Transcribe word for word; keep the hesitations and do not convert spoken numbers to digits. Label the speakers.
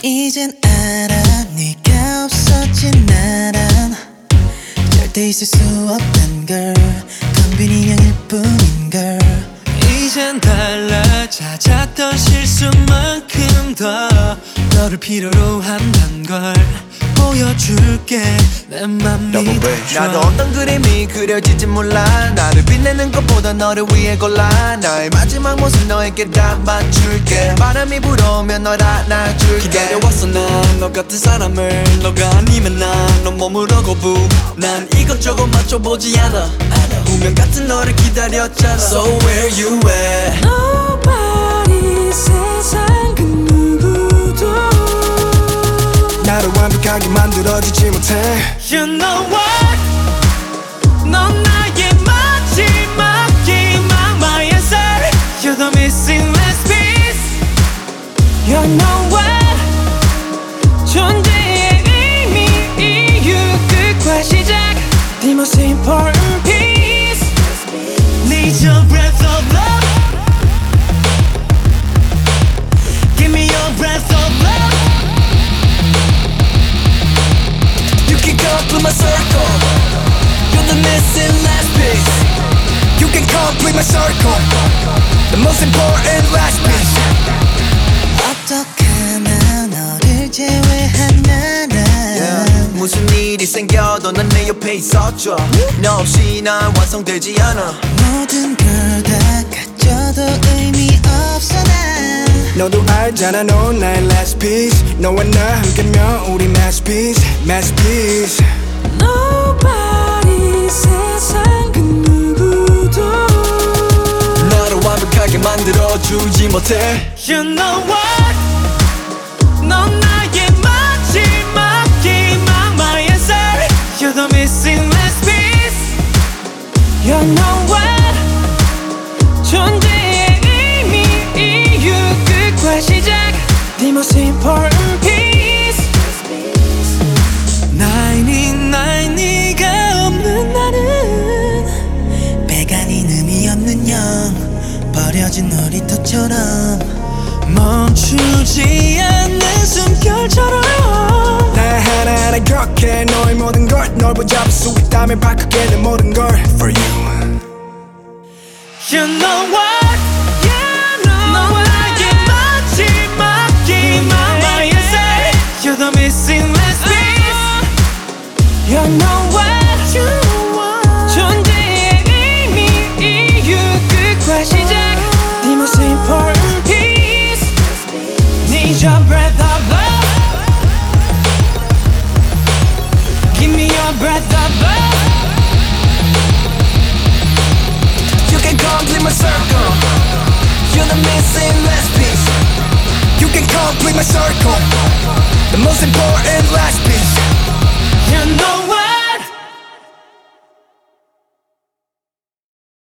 Speaker 1: 이젠 알아 네가 없어진 나란 절대 있을 수 없단 걸 덤빈 인형일 뿐인 걸
Speaker 2: 이젠 달라 잦았던 실수만큼 더 너를 필요로 한단 걸 보여줄게 내 맘 믿어줘.
Speaker 3: 나도 어떤 그림이 그려질지 몰라 나를 빛내는 것보다 너를 위해 골라 나의 마지막 모습 너에게 다 맞출게 바람이 불어오면 널 안아줄게
Speaker 2: 기다려왔어 난 너 같은 사람을 너가 아니면 난 너 몸으로 거부 난 이것저것 맞춰보지 않아 운명 같은 너를 기다렸잖아 So where you at
Speaker 1: Nobody 세상 그 누구도
Speaker 4: 나를 완벽하게 만들어주지 못해
Speaker 2: You know what 넌 나의 마지막 희망 My answer You're the missing last piece
Speaker 1: You know what 존재의 의미 이유 끝과 시작 The most important piece
Speaker 2: Need your breath of love Give me your breath of love You can complete my circle You're the missing last piece
Speaker 4: You can complete my circle The most important last piece
Speaker 1: 어떡하나 너를 제외한 나란
Speaker 3: yeah. 무슨 일이 생겨도 난 내 옆에 있어줘 너 없이 난 완성되지 않아
Speaker 1: 모든 걸 다 가져도 의미 없어 난
Speaker 4: 너도 알잖아 넌 나의 last piece 너와 나 함께면 우리 masterpiece masterpiece
Speaker 1: Nobody 세상 그 누구도
Speaker 2: 나를 완벽하게 만들어주지 못해 You know what 넌 나의 마지막 희망 My answer You're the missing last piece
Speaker 1: You know what 존재의 의미 이유 끝과 시작 The most important piece
Speaker 2: 나인이나인 네가 없는
Speaker 1: 나는 배가닌 의미 없는 영 버려진 놀이터처럼
Speaker 2: 멈추지 않는 숨결처럼
Speaker 4: 나 하나하나 격해 너의 모든 걸 널 붙잡을 수 있다면 바꾸게 내 모든 걸 For you
Speaker 2: You know what You know 넌 나의 마지막 희망 My answer You're the missing last piece
Speaker 1: You know what
Speaker 2: You know what
Speaker 1: 존재의 의미 이유 끝과 시작 The most important piece
Speaker 2: Need your breath of love Give me your breath of love
Speaker 3: You can complete my circle You're the missing last piece
Speaker 4: You can complete my circle The most important last piece
Speaker 2: You know